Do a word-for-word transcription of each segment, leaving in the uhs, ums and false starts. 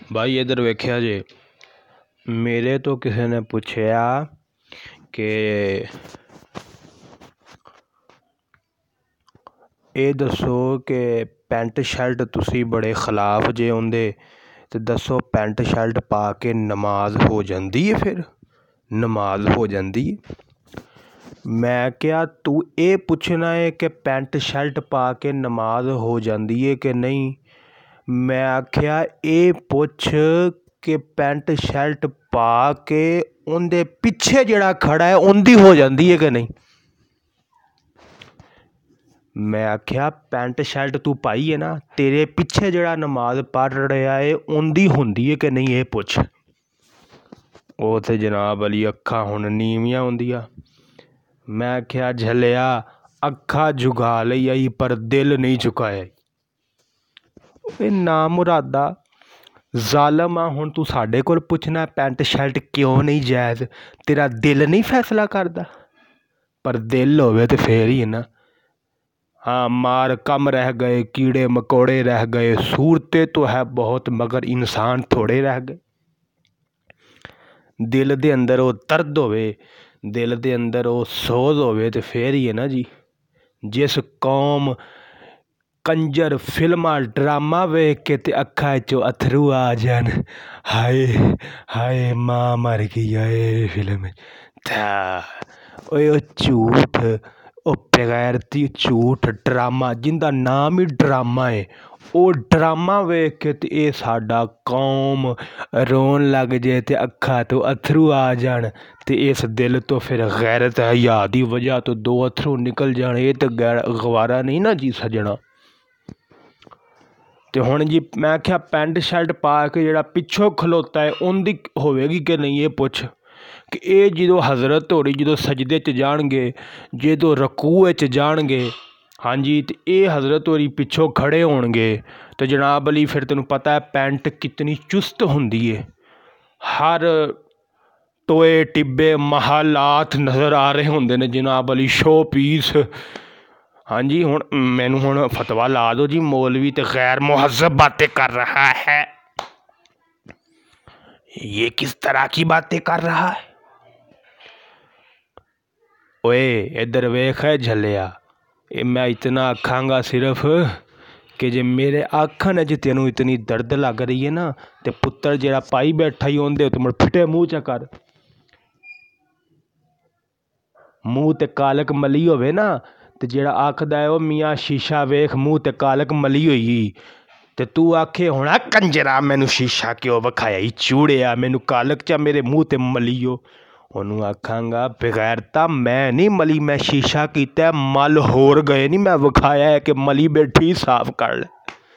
भाई इधर वेख्या जे मेरे तो किसी ने पूछया कि ये दसो कि पैंट शर्ट तुसी बड़े खिलाफ जे उंदे ते दसो पैंट शर्ट पा के नमाज हो जाती है? फिर नमाज हो जाती है? मैं क्या तू ये पुछना है कि पैंट शर्ट पा के नमाज हो जाती है कि नहीं? मैं आख्या ये पुछ कि पैंट शर्ट पा के उनके पिछे जड़ा खड़ा है उनकी हो जाती है कि नहीं? मैं आख्या पैंट शर्ट तू पाई है ना, तेरे पिछे जड़ा नमाज पढ़ रहा है उनकी होंदी है कि नहीं? ये पुछ। वो तो जनाब अली अखा हुण नीवियां होंदियां। मैं आख्या झलिया अखा झुका लई आई पर दिल नहीं झुकाया। ना मुरादा जालम आ, हुण तू साडे कोल पुछना पैंट शर्ट क्यों नहीं जायज़? तेरा दिल नहीं फैसला करता? पर दिल होवे तो फिर ही है ना। हाँ, मार कम रह गए, कीड़े मकोड़े रह गए, सूरतें तो है बहुत मगर इंसान थोड़े रह गए। दिल दे अंदर वो दर्द होवे, दिल दे अंदर वो सोज होवे तो फिर ही है ना जी। जिस कौम कंजर फिल्मा ड्रामा वेख के ते अखा चो अथरू आ जान, हाय हाय मां मर गई आए फिल्म था। ओए ओ झूठ, ओ बेगैरती झूठ ड्रामा जिंदा नाम ही ड्रामा है, वो ड्रामा वेख के ते ये साडा कौम रोन लग जाए ते अखा तो अथरू आ जान ते इस दिल तो फिर गैरत हया दी वजह तो दो अथरू निकल जान, ये तो गवारा नहीं ना जी सजना। तो हुण जी मैं आख्या पैंट शर्ट पा के जड़ा पिछों खलोता है उनकी होवेगी कि नहीं? ये पुछ कि ये जो हज़रत होरी जो सजदे च जाणगे, जो रकूए च जाणगे, हाँ जी, तो ये हज़रत होरी पिछों खड़े होणगे तो जनाब अली फिर तेनों पता है पैंट कितनी चुस्त होंदी है। हर टोए टिब्बे महलात नज़र आ रहे होंदे ने जनाब अली, शो पीस। हाँ जी, हुण मैनू हुण फतवा ला दो जी, मौलवी तो गैर मुहज़्ज़ब बातें कर रहा है। ये किस तरह की बातें कर रहा है? ओए इधर वेख है झलिया, मैं इतना आखांगा सिर्फ कि जे मेरे आखन च तेनों इतनी दर्द लग रही है ना तो पुत्तर जरा पाई बैठा ही उनदे तो मुड़ फिटे मूँह च कर। मूँह ते कालक मली होवे ना तो जेड़ा आखदा है ओ मियाँ शीशा वेख मूँह ते कालक मली होई, ते तू आखे होना कंजरा मैनू शीशा क्यों विखाया ही चूड़िया, मैनू कालक चा मेरे मूँह ते मलीओ। उन्होंने आखांगा बेगैरता मैं नहीं मली, मैं शीशा किया मल होर गए नहीं, मैं विखाया है कि मली बैठी साफ कर ले।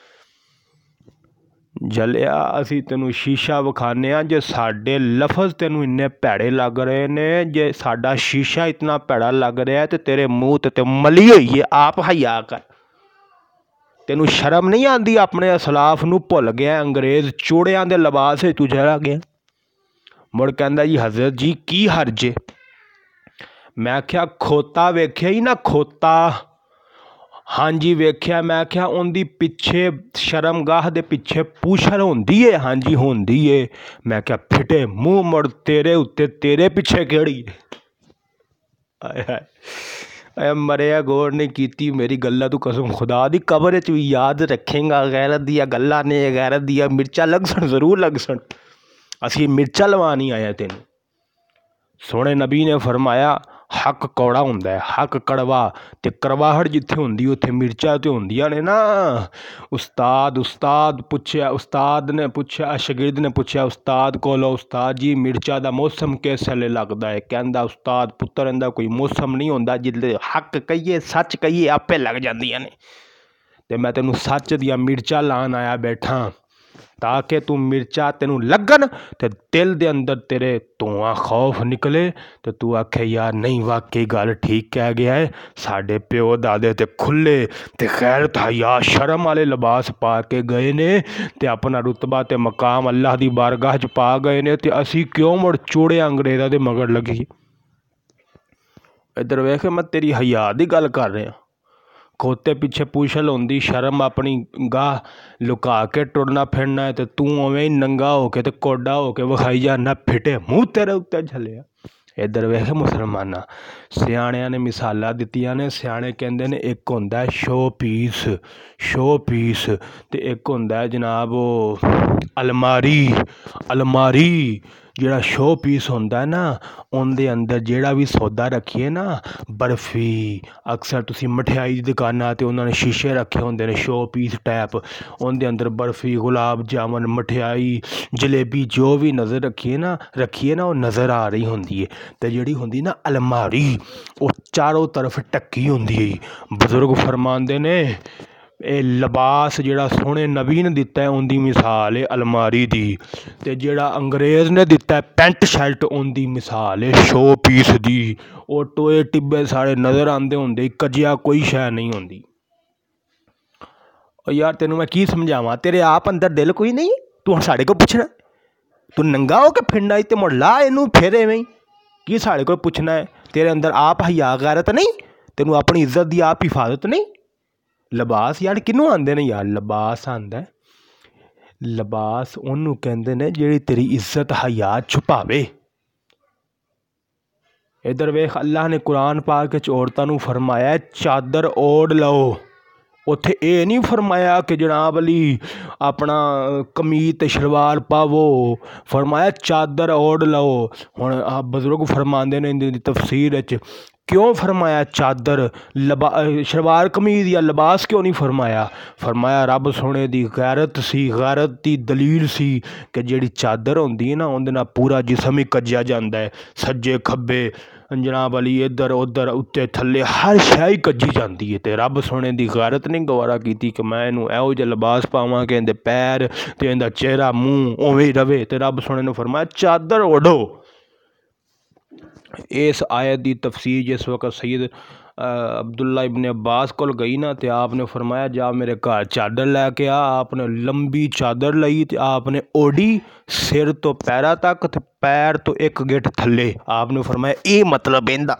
जलिया असी तेनू शीशा विखाने जे साडे लफज तेनू इन्ने भैड़े लग रहे ने, जे साडा शीशा इतना भैड़ा लग रहा है तो तेरे मूँह ते मली हुई है, आप हया कर। तेनू शर्म नहीं आती? अपने असलाफ नू भुल गया, अंग्रेज चूड़ियां दे लिबास तू चला गया। मुड़ कहंदा जी हज़रत जी की हर्ज है? मैं आख्या खोता वेख्या ही ना, खोता? हाँ जी वेख्या। मैं आख्या उनकी पिछे शर्मगाह दे पिछे पूछल होंदी है? हाँ जी होंदी है। मैं क्या फिटे मूँह, मुड़ तेरे उत्ते तेरे पिछे केड़ी? आए हाय मरिया गौर नहीं की मेरी गल्ला तू कसम खुदा दी कबर च भी याद रखेंगा। गैरत दिया गल्ला ने गैरत दिया मिर्चा लगसन, जरूर लगसन। असी मिर्चा लवा नहीं आया तेन। सोने नबी ने फरमाया हक कौड़ा होंदा है, हक कड़वा, ते करवाहट जिथे होंदी उत्थे मिर्चा तो होंदियां ने ना। उस्ताद उस्ताद पुछया उस्ताद ने पुछया शागिर्द ने पुछया उस्ताद कोलो, उस्ताद जी मिर्चा दा मौसम किस वेले लगदा है? कहंदा उस्ताद पुत्तर इंदा कोई मौसम नहीं होंदा, जिल्ले हक कहिए सच कहिए आपे लग जांदियां ने। ते मैं तेनू सच दिया मिर्चा लान आया बैठा ताकि तू मिर्चा तेनू लगन तो दिल दे अंदर तेरे धुआं खौफ निकले तो तू आखे यार नहीं वाकई गल ठीक कह गया है। साडे प्यो दादे ते खुले ते गैरत हया शर्म वाले लिबास पा के गए ने ते अपना रुतबा ते मकाम अल्लाह दी बारगाह च पा गए ने, ते असी क्यों मुड़ चूड़े अंग्रेज़ां दे मगर लगी? इधर वेख मैं तेरी हया दी गल कर रहा। खोते पिछे पूछल होंदी, शर्म अपनी गाह लुका के टुरना फिरना है, तो तू उवें ही नंगा हो के ते कोडा हो के विखाई जाना, फिटे मूँह तेरे उत्ते झल्लिया। इधर वेख मुसलमाना, सियाणियां ने मिसालां दित्तियां ने। सियाणे कहंदे ने एक होंदा है शो पीस, शो पीस, ते एक होंदा है जनाब वो अलमारी। अलमारी जेड़ा शो पीस होंदा है ना, उनदे अंदर जेड़ा भी सौदा रखिए ना, बर्फी, अक्सर तुसी मठियाई दी दुकानां ते उन्होंने शीशे रखे होंदे ने शो पीस टाइप, उनदे अंदर बर्फी, गुलाब जामुन, मठियाई, जलेबी जो भी नज़र रखिए ना रखिए ना वो नज़र आ रही होंदी है। ते जेड़ी होंदी ना अलमारी, वो चारों तरफ ढक्की होंदी है। बजुर्ग फरमांदे ने ਇਹ लिबास ਜਿਹੜਾ सोहने नबी ने दिता है उनकी मिसाल है अलमारी दी, ते जेड़ा अंग्रेज़ ने दिता है पेंट शर्ट उनकी मिसाल है शो पीस दी। वो टोए टिब्बे सारे नज़र आते होंदे, कजिया कोई शै नहीं होंदी। और यार तेनों मैं की समझावां, तेरे आप अंदर दिल कोई नहीं, तू हुण साढ़े को पुछना, तू नंगा हो के फिरना ते मुड़ ला इनू फिर एवें की साढ़े को पुछना है। तेरे अंदर आप हया गैरत नहीं, तेनों अपनी इज्जत की आप हिफाजत नहीं। लिबास यार किनू आंदे ने यार, लिबास आंदा है, लिबास उन्नू कहंदे ने जेड़ी तेरी इज्जत हया छुपावे। इधर वेख अल्लाह ने कुरान पाक च औरतां नू फरमाया चादर ओढ़ लो। उत्थे ये नहीं फरमाया कि जनाब अली अपना कमीज ते शलवार पावो, फरमाया चादर ओढ़ लो। हुण बजुर्ग फरमांदे ने इंदी तफसीर च क्यों फरमाया चादर, लबा शलवार कमीज या लिबास क्यों नहीं फरमाया। फरमाया रब सोने दी गैरत सी, गैरत दी दलील सी कि जेड़ी चादर होंदी है ना उहदे नाल पूरा जिसम ही कज्जिया जांदा है, सज्जे खब्बे जनाब अली इधर उधर उत्ते थल्ले हर शै ही कज्जी जाती है। तो रब सोने की गैरत नहीं गवारा की कि मैं इनू एहो जिहा लिबास पावां कि इहदे पैर ते इहदा चेहरा मूँह उवें ही रवे। तो रब सोने ने फरमाया चादर ओढ़ो। इस आयत की तफसीर जिस वक्त सैयद अब्दुल्ला इब्न अब्बास को गई ना, तो आपने फरमाया जा मेरे घर चादर लैके आ। आपने लंबी चादर लई तो आपने ओढ़ी सिर तो पैरों तक, तो पैर तो एक गिठ थले। आपने फरमाया ये मतलब इहदा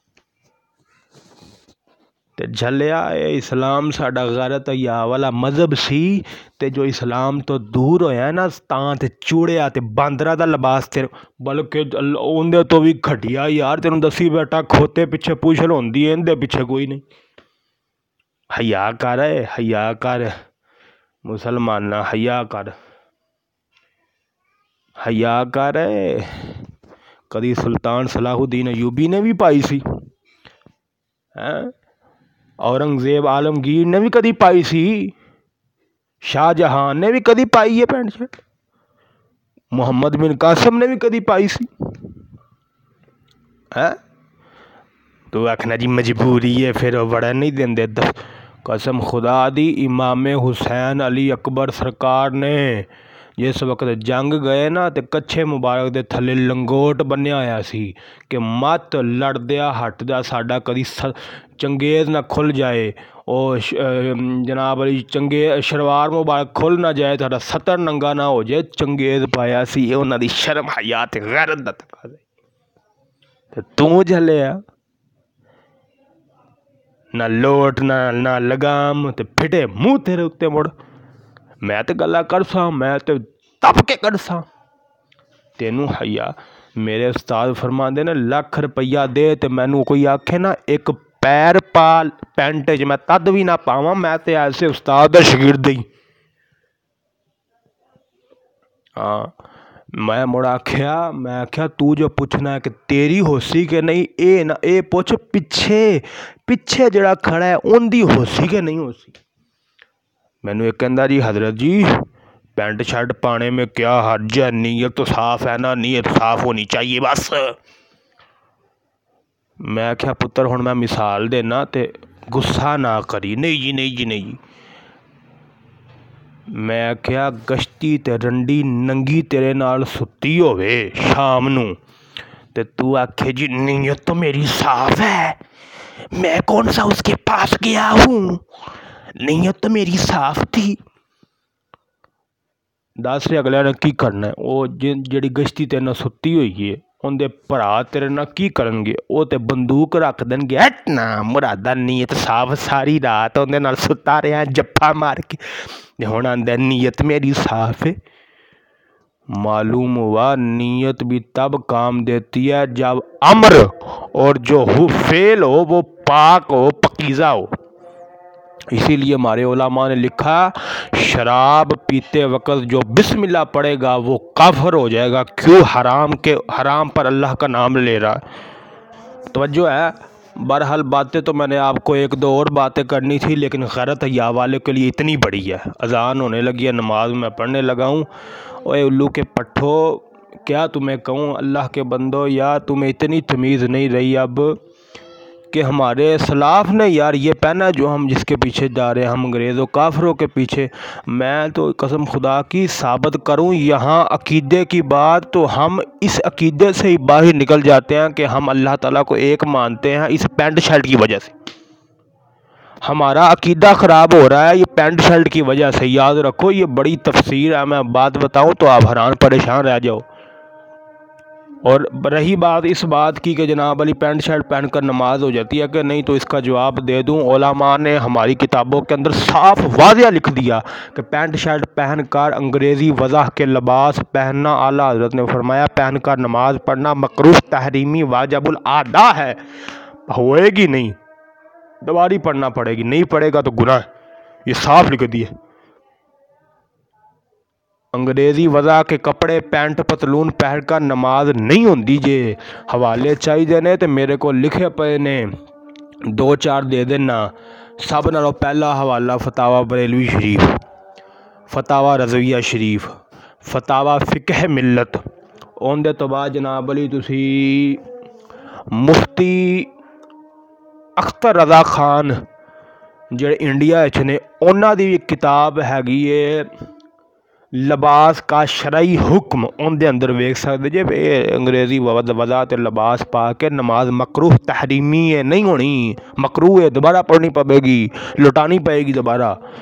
ते झलिया इस्लाम साडा गैरत हया वाला मजहब सी, ते जो इस्लाम तो दूर होया ना तां ते चूड़िया ते बांदरा दा लिबास तेरे, बल्कि उंदे तो भी घटिया यार। तेनों दसी बैठा खोते पिछे पूछल होंदी है, इंदे पिछे कोई नहीं। हया कर, हया कर मुसलमाना, हया कर, हया कर। कदी सुल्तान सलाहुद्दीन अयूबी ने भी पाई सी, हैं औरंगजेब आलमगीर ने भी कदी पाई सी, शाहजहां ने भी कदी पाई है पैंट शर्ट, मुहम्मद बिन कासिम ने भी कदी पाई सी। है तो आखना जी मजबूरी है, फिर वड़ा नहीं देंदे। कसम खुदा दी इमाम हुसैन अली अकबर सरकार ने जिस वक्त जंग गए ना, तो कच्छे मुबारक दे थले लंगोट बन्निया होया सी कि मत लड़दिया हटदा साडा कदी चंगेज़ ना खुल जाए। और जनाब अली चंगे शलवार मुबारक खुल ना जाए, साडा सतर नंगा ना हो जाए, चंगेज़ पाया सी। ये उन्हां दी शर्म हया ते गैरत दा तकाज़ा। ते तू झल्लिया ना लोट ना ना लगाम, ते फिटे मूँह तेरे उत्ते मुड़। मैं तो गल्लां करसां, मैं तो तप के करसां, तेनू हया। मेरे उस्ताद फरमांदे ने लख रुपया दे ते मैनू कोई आखे ना एक पैर पा पैंट च, मैं तद भी ना पावां, मैं तो ऐसे उस्ताद दा शागिर्द ही। हाँ मैं मुड़ आख्या, मैं आख्या तू जो पुछना है कि तेरी होसी कि नहीं, ये ना ये पुछ पिछे पिछे जड़ा खड़ा है उनकी होसी कि नहीं होसी। मैनू एक कहंदा जी हजरत जी पैंट शर्ट पाने में क्या हर्ज है, नीयत तो साफ है ना, नीयत साफ होनी चाहिए बस। मैं आख्या पुत्र हुण मैं मिसाल देना ते गुस्सा ना करी। नहीं जी नहीं जी नहीं जी। मैं आख्या गश्ती ते रंडी नंगी तेरे नाल सुती होवे शाम नू, ते तू आखे जी नीयत तो मेरी साफ है, मैं कौन सा उसके पास गया हूँ, नीयत तो मेरी साफ थी। दस अगले ने की करना है। वो जिहड़ी गश्ती तेरे नाल सुती हुई है ਉਹਦੇ ਭਰਾ ਤੇਰੇ ਨਾਲ ਕੀ ਕਰਨਗੇ? ਉਹ ਤੇ ਬੰਦੂਕ ਰੱਖ ਦੇਣਗੇ। ਹਟ ਨਾ ਮੁਰਾਦਾ, ਨੀਅਤ ਸਾਫ਼, ਸਾਰੀ ਰਾਤ ਉਹਦੇ ਨਾਲ ਸੁੱਤਾ ਰਿਹਾ ਜੱਫਾ ਮਾਰ ਕੇ, ਤੇ ਹੁਣ ਆਂਦਾ ਨੀयत मेरी साफ है। मालूम हुआ नीयत भी तब काम देती है जब अम्र और जो हो फेल हो वो पाक हो, पकीज़ा हो। इसीलिए हमारे उलमा ने लिखा, शराब पीते वक्त जो बिस्मिल्लाह पढ़ेगा वो काफिर हो जाएगा। क्यों? हराम के हराम पर अल्लाह का नाम ले रहा है। तवज्जो है। बहरहाल बातें तो मैंने आपको एक दो और बातें करनी थी, लेकिन गैरत हया वाले के लिए इतनी बड़ी है। अजान होने लगी है, नमाज मैं पढ़ने लगा हूँ। ओए उल्लू के पट्ठो, क्या तुम्हें कहूँ अल्लाह के बंदो, यार तुम्हें इतनी तमीज़ नहीं रही अब कि हमारे सलाफ ने यार ये पहना जो हम जिसके पीछे जा रहे हैं, हम अंग्रेज़ों काफिरों के पीछे। मैं तो कसम खुदा की साबित करूं यहाँ अकीदे की बात, तो हम इस अकीदे से ही बाहर निकल जाते हैं कि हम अल्लाह ताला को एक मानते हैं। इस पैंट शर्ट की वजह से हमारा अकीदा ख़राब हो रहा है, ये पैंट शर्ट की वजह से। याद रखो, ये बड़ी तफसीर है, मैं बात बताऊँ तो आप हैरान परेशान रह जाओ। और रही बात इस बात की कि जनाब अली पैंट शर्ट पहनकर नमाज हो जाती है कि नहीं, तो इसका जवाब दे दूं। उलमा ने हमारी किताबों के अंदर साफ वाज़िया लिख दिया कि पैंट शर्ट पहनकर अंग्रेज़ी वज़ह के लिबास पहनना, आला हज़रत ने फरमाया, पहनकर नमाज पढ़ना मकरूह तहरीमी वाजिबुल आदा है। होएगी नहीं, दोबारी पढ़ना पड़ेगी, नहीं पढ़ेगा तो गुनाह है, ये साफ लिख दिए। अंग्रेज़ी वज़ा के कपड़े पैंट पतलून पहनकर नमाज नहीं होंदी। जे हवाले चाहिए ने तो मेरे को लिखे पे ने, दो चार दे देना। सब नालों पहला हवाला फतावा बरेलवी शरीफ, फतावा रज़विया शरीफ, फतावा फ़िक़ह मिल्लत। उनके तो बाद जनाब अली तुसी मुफ्ती अख्तर रज़ा खान ਜਿਹੜੇ इंडिया च ने, उन्होंने भी एक किताब हैगी है लिबास का शरई हुक्म। उनके अंदर वेख सकते जे अंग्रेज़ी वज़ा ते लिबास पा के नमाज मकरूह तहरीमी है, नहीं होनी, मकरूह है, दोबारा पढ़नी पवेगी, लुटानी पड़ेगी दोबारा।